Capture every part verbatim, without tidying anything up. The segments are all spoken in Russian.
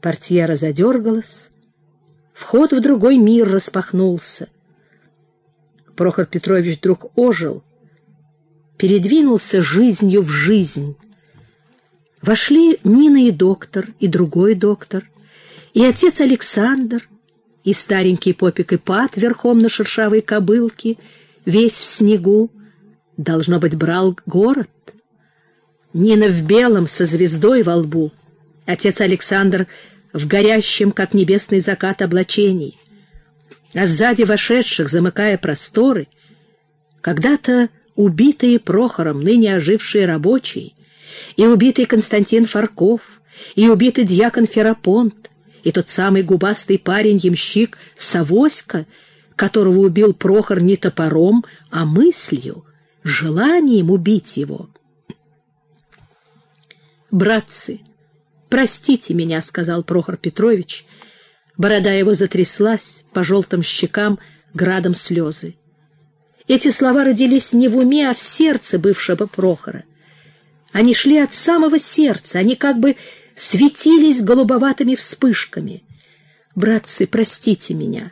Портьера задергалась, вход в другой мир распахнулся. Прохор Петрович вдруг ожил, передвинулся жизнью в жизнь. Вошли Нина и доктор, и другой доктор, и отец Александр, и старенький попик Ипат верхом на шершавой кобылке, весь в снегу, должно быть, брал город. Нина в белом, со звездой во лбу, отец Александр в горящем, как небесный закат, облачении. А сзади вошедших, замыкая просторы, когда-то убитые Прохором, ныне ожившие рабочие, и убитый Константин Фарков, и убитый дьякон Ферапонт, и тот самый губастый парень-ямщик Савоська, которого убил Прохор не топором, а мыслью, желанием убить его. «Братцы, простите меня», — сказал Прохор Петрович. Борода его затряслась, по желтым щекам градом слезы. Эти слова родились не в уме, а в сердце бывшего Прохора. Они шли от самого сердца, они как бы светились голубоватыми вспышками. «Братцы, простите меня».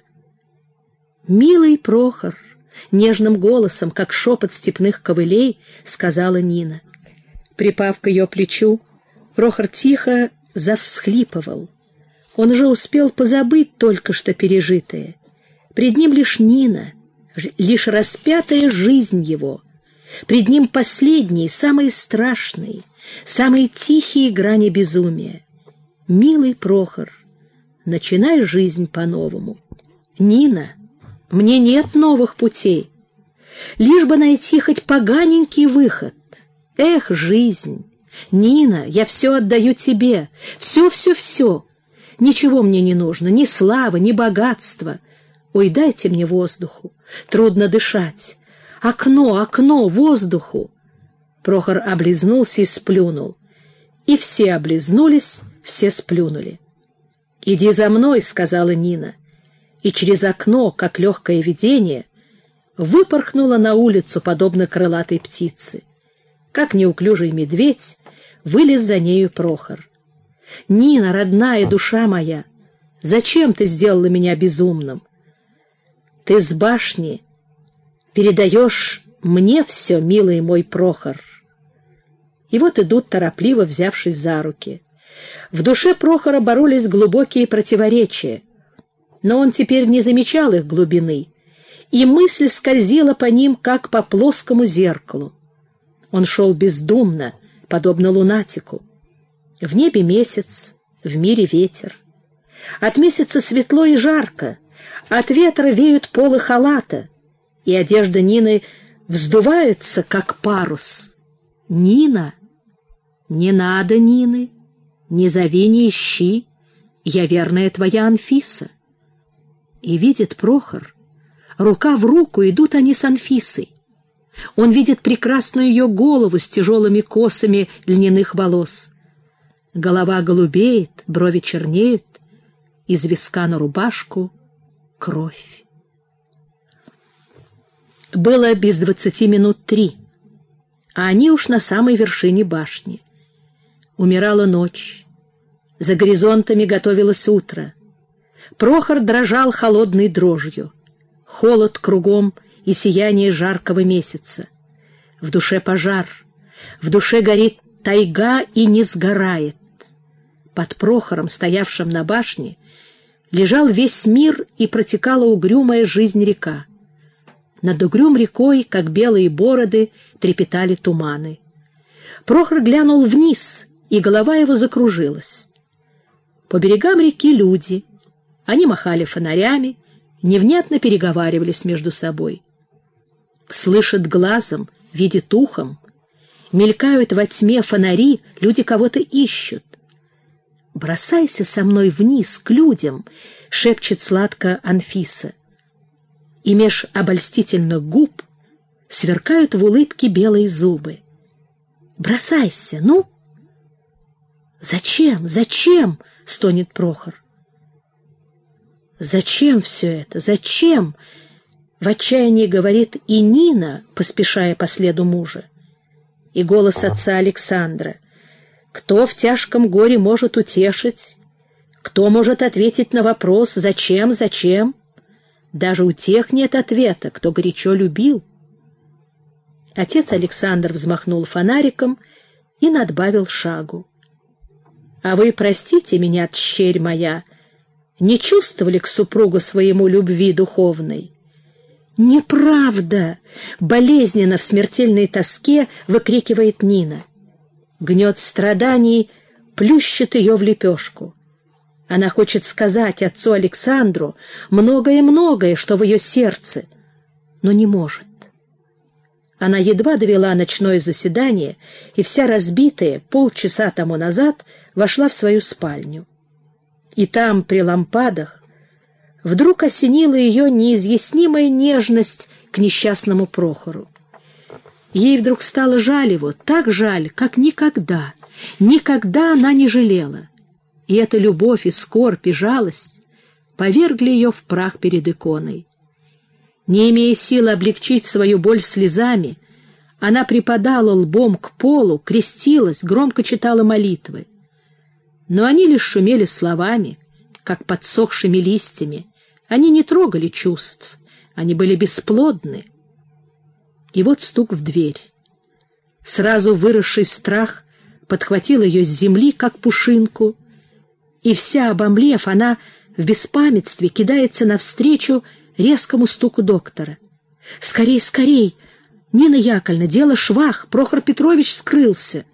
«Милый Прохор», — нежным голосом, как шепот степных ковылей, сказала Нина. Припав к ее плечу, Прохор тихо завсхлипывал. Он уже успел позабыть только что пережитое. Пред ним лишь Нина, лишь распятая жизнь его. Пред ним последние, самые страшные, самые тихие грани безумия. «Милый Прохор, начинай жизнь по-новому». «Нина, мне нет новых путей. Лишь бы найти хоть поганенький выход. Эх, жизнь! Нина, я все отдаю тебе. Все-все-все. Ничего мне не нужно, ни славы, ни богатства. Ой, дайте мне воздуху. Трудно дышать. Окно, окно, воздуху». Прохор облизнулся и сплюнул. И все облизнулись, все сплюнули. «Иди за мной», — сказала Нина. И через окно, как легкое видение, выпорхнула на улицу, подобно крылатой птице. Как неуклюжий медведь вылез за нею Прохор. «Нина, родная душа моя, зачем ты сделала меня безумным? Ты с башни передаешь мне все, милый мой Прохор». И вот идут, торопливо взявшись за руки. В душе Прохора боролись глубокие противоречия, но он теперь не замечал их глубины, и мысль скользила по ним, как по плоскому зеркалу. Он шел бездумно, подобно лунатику. В небе месяц, в мире ветер. От месяца светло и жарко, от ветра веют полы халата, и одежда Нины вздувается, как парус. «Нина! Не надо, Нины! Не зови, не ищи! Я верная твоя Анфиса!» И видит Прохор, рука в руку идут они с Анфисой. Он видит прекрасную ее голову с тяжелыми косами льняных волос. Голова голубеет, брови чернеют, из виска на рубашку кровь. Было без двадцати минут три, а они уж на самой вершине башни. Умирала ночь, за горизонтами готовилось утро. Прохор дрожал холодной дрожью. Холод кругом и сияние жаркого месяца. В душе пожар, в душе горит тайга и не сгорает. Под Прохором, стоявшим на башне, лежал весь мир и протекала угрюмая жизнь река. Над угрюм рекой, как белые бороды, трепетали туманы. Прохор глянул вниз, и голова его закружилась. По берегам реки люди. Они махали фонарями, невнятно переговаривались между собой. Слышат глазом, видит ухом. Мелькают во тьме фонари, люди кого-то ищут. «Бросайся со мной вниз, к людям», — шепчет сладко Анфиса. И меж обольстительных губ сверкают в улыбке белые зубы. «Бросайся, ну!» «Зачем? Зачем?» — стонет Прохор. «Зачем все это? Зачем?» — в отчаянии говорит и Нина, поспешая по следу мужа. И голос отца Александра. «Кто в тяжком горе может утешить? Кто может ответить на вопрос «Зачем? Зачем?» Даже у тех нет ответа, кто горячо любил. Отец Александр взмахнул фонариком и надбавил шагу. «А вы простите меня, тщерь моя, не чувствовали к супругу своему любви духовной?» «Неправда!» — болезненно в смертельной тоске выкрикивает Нина. Гнет страданий плющит ее в лепешку. Она хочет сказать отцу Александру многое-многое, что в ее сердце, но не может. Она едва довела ночное заседание и вся разбитая полчаса тому назад вошла в свою спальню. И там, при лампадах, вдруг осенила ее неизъяснимая нежность к несчастному Прохору. Ей вдруг стало жаль его, так жаль, как никогда, никогда она не жалела. И эта любовь, и скорбь, и жалость повергли ее в прах перед иконой. Не имея силы облегчить свою боль слезами, она припадала лбом к полу, крестилась, громко читала молитвы. Но они лишь шумели словами, как подсохшими листьями. Они не трогали чувств, они были бесплодны. И вот стук в дверь. Сразу выросший страх подхватил ее с земли, как пушинку, и вся обомлев, она в беспамятстве кидается навстречу резкому стуку доктора. «Скорей, скорей! Нина Яковлевна, дело швах! Прохор Петрович скрылся!»